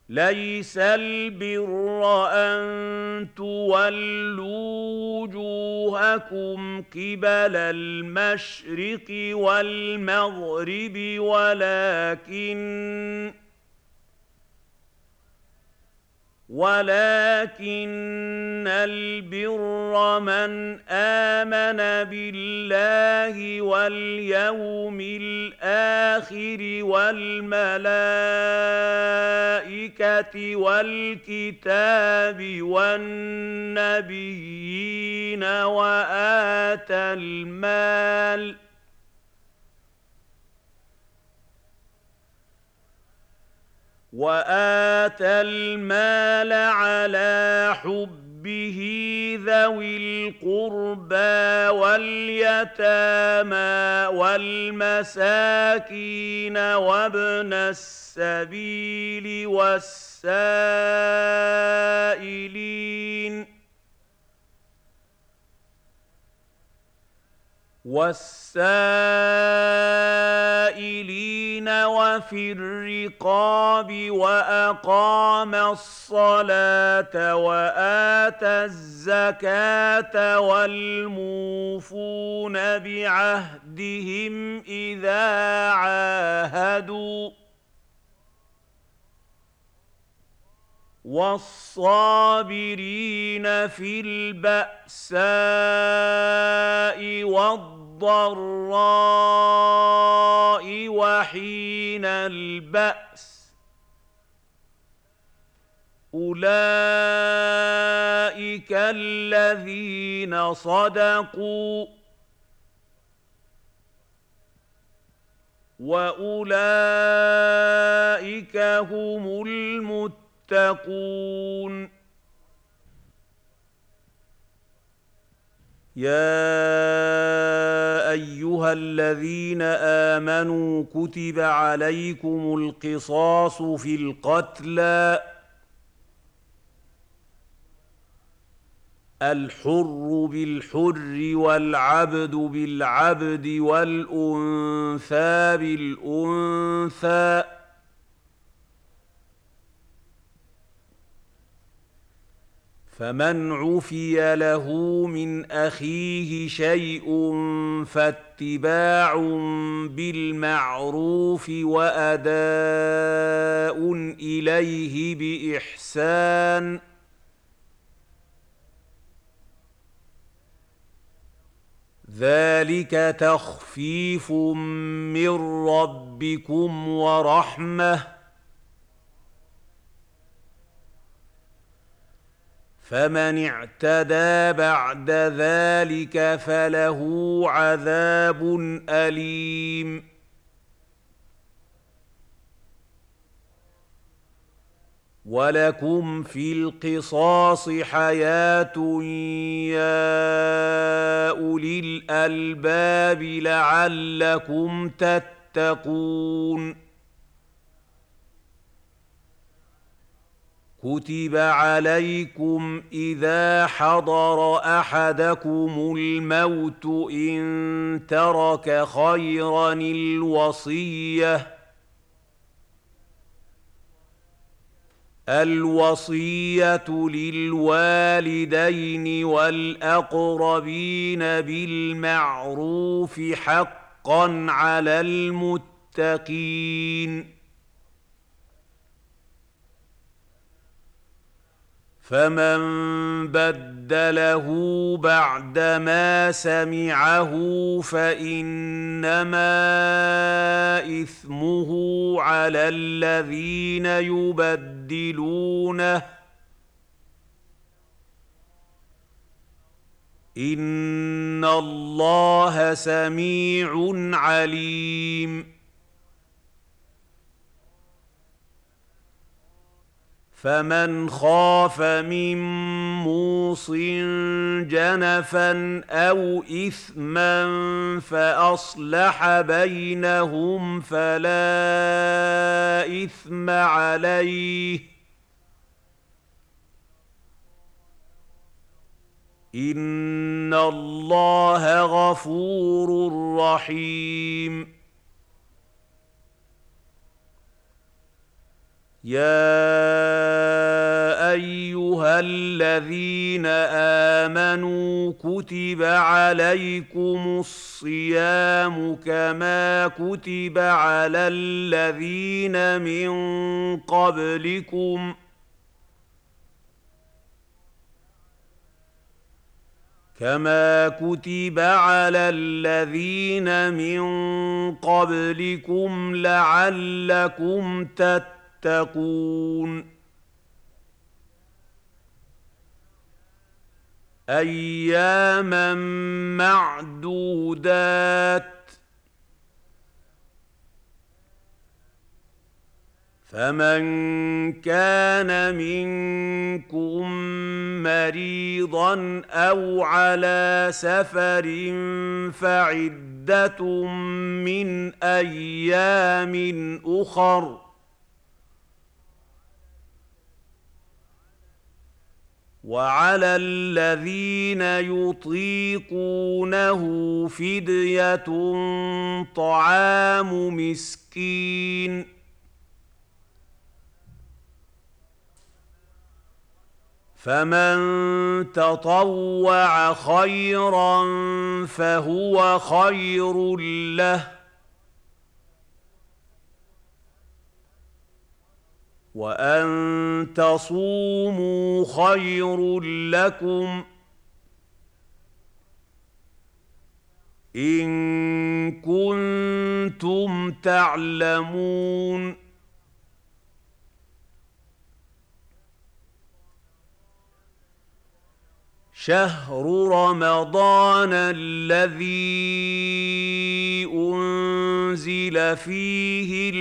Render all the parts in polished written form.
لَيْسَ الْبِرَّ أَن تُوَلُّوا وُجُوهَكُمْ قِبَلَ الْمَشْرِقِ وَالْمَغْرِبِ وَلَٰكِنَّ الْبِرَّ مَنْ آمَنَ بِاللَّهِ وَالْيَوْمِ الْآخِرِ وَالْمَلَائِكَةِ وَالْكِتَابِ وَالنَّبِيِّينَ وَآتَى الْمَالَ عَلَىٰ حُبِّهِ ذَوِي الْقُرْبَىٰ وَالْيَتَامَىٰ وَالْمَسَاكِينَ وَابْنَ السَّبِيلِ وَالسَّائِلِينَ وَفِي الرِّقَابِ وَأَقَامَ الصَّلَاةَ وَآتَى الزَّكَاةَ وَالْمُوفُونَ بِعَهْدِهِمْ إِذَا عَاهَدُوا وَالصَّابِرِينَ فِي الْبَأْسَاءِ وَالضَّرَّاءِ وَحِينَ الْبَأْسِ ۗ أُولَٰئِكَ الَّذِينَ صَدَقُوا ۖ وَأُولَٰئِكَ هُمُ الْمُتَّقُونَ. يَا أَيُّهَا الَّذِينَ آمَنُوا كُتِبَ عَلَيْكُمُ الْقِصَاصُ فِي الْقَتْلَى ۖ الْحُرُّ بِالْحُرِّ وَالْعَبْدُ بِالْعَبْدِ وَالْأُنثَىٰ بِالْأُنثَىٰ ۖ فَمَنْ عُفِيَ لَهُ مِنْ أَخِيهِ شَيْءٌ فَاتِّبَاعٌ بِالْمَعْرُوفِ وَأَدَاءٌ إِلَيْهِ بِإِحْسَانٍ ۗ ذَٰلِكَ تَخْفِيفٌ مِّن رَّبِّكُمْ وَرَحْمَةٌ ۗ فَمَنِ اعْتَدَىٰ بَعْدَ ذَٰلِكَ فَلَهُ عَذَابٌ أَلِيمٌ. وَلَكُمْ فِي الْقِصَاصِ حَيَاةٌ يَا أُولِي الْأَلْبَابِ لَعَلَّكُمْ تَتَّقُونَ. كُتِبَ عَلَيْكُمْ إِذَا حَضَرَ أَحَدَكُمُ الْمَوْتُ إِن تَرَكَ خَيْرًا الْوَصِيَّةُ لِلْوَالِدَيْنِ وَالْأَقْرَبِينَ بِالْمَعْرُوفِ حَقًّا عَلَى الْمُتَّقِينَ. فَمَن بَدَّلَهُ بَعْدَمَا سَمِعَهُ فَإِنَّمَا إِثْمُهُ عَلَى الَّذِينَ يُبَدِّلُونَهُ ۗ إِنَّ اللَّهَ سَمِيعٌ عَلِيمٌ. فَمَنْ خَافَ مِن مُّوصٍ جَنَفًا أَوْ إِثْمًا فَأَصْلَحَ بَيْنَهُمْ فَلَا إِثْمَ عَلَيْهِ ۚ إِنَّ اللَّهَ غَفُورٌ رَّحِيمٌ. يَا الذين آمنوا كتب عليكم الصيام كما كتب على الذين من قبلكم لعلكم تتقون أياما معدودات فمن كان منكم مريضا أو على سفر فعدة من أيام أخر وعلى الذين يطيقونه فدية طعام مسكين فمن تطوع خيرا فهو خير له وأن تصوموا خير لكم إن كنتم تعلمون شهر رمضان الذي أنزل فيه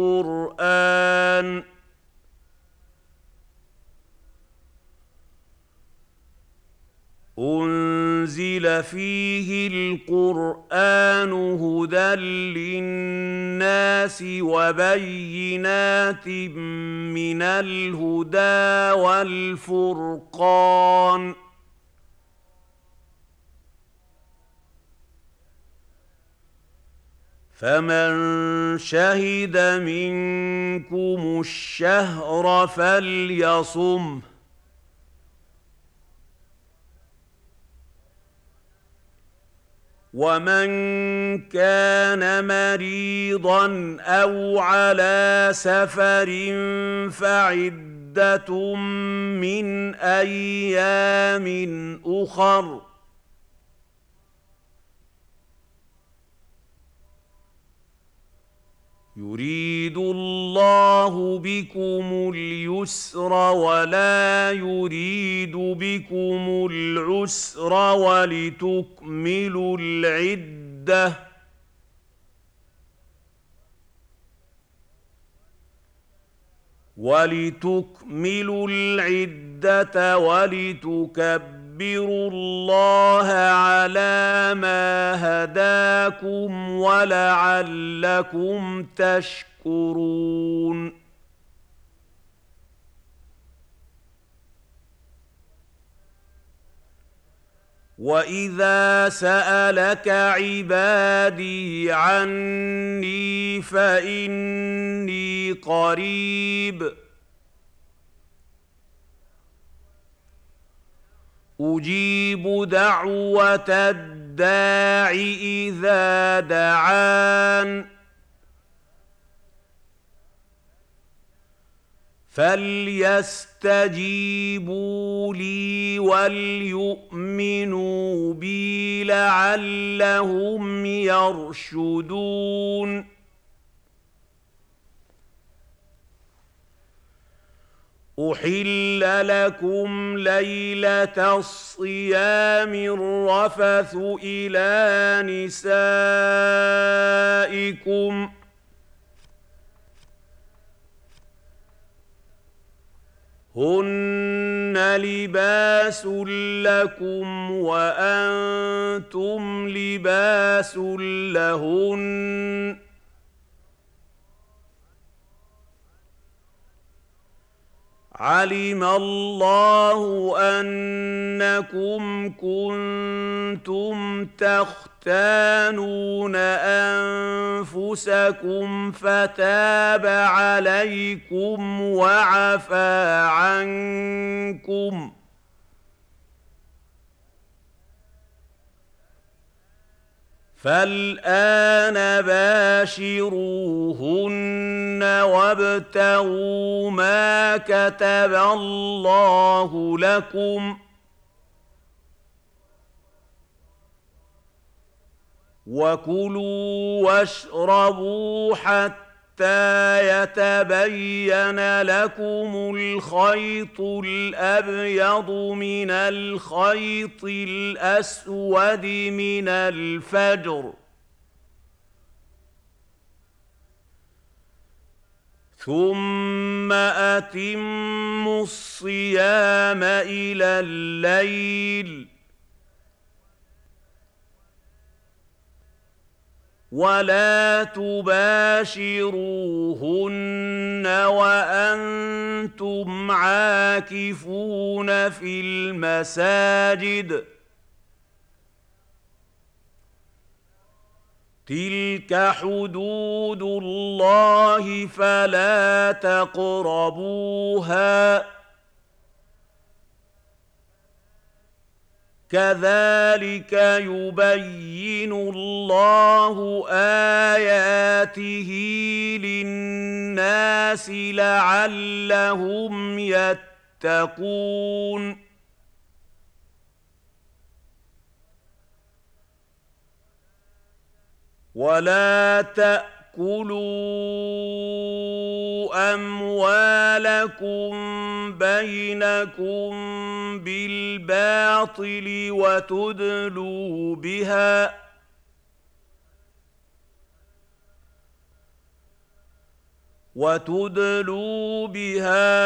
القرآن هدى للناس وبينات من الهدى والفرقان فمن شهد منكم الشهر فليصمه ومن كان مريضا أو على سفر فعدة من أيام أخر يريد الله بكم اليسر ولا يريد بكم العسر ولتكملوا العدة ولتكبروا الله على ما هداكم ولعلكم تشكرون وإذا سألك عبادي عني فإني قريب أجيب دعوة الداع إذا دعان فليستجيبوا لي وليؤمنوا بي لعلهم يرشدون أحل لكم ليلة الصيام الرفث إلى نسائكم هن لباس لكم وأنتم لباس لهن علم الله أنكم كنتم تختانون أنفسكم فتاب عليكم وعفى عنكم فالآن باشروهن وابتغوا ما كتب الله لكم وكلوا واشربوا حتى يتبين لكم الخيط الأبيض من الخيط الأسود من الفجر ثم أتموا الصيام إلى الليل ولا تباشروهن وأنتم عاكفون في المساجد تلك حدود الله فلا تقربوها كذلك يبين الله آياته للناس لعلهم يتقون ولا تأكلوا أموالكم بينكم بالباطل وتدلوا بها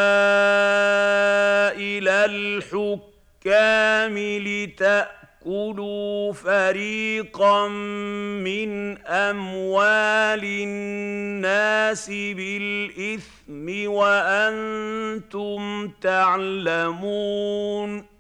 إلى الحكام لتأكلوا فريقا من أموال الناس بالإثم وأنتم تعلمون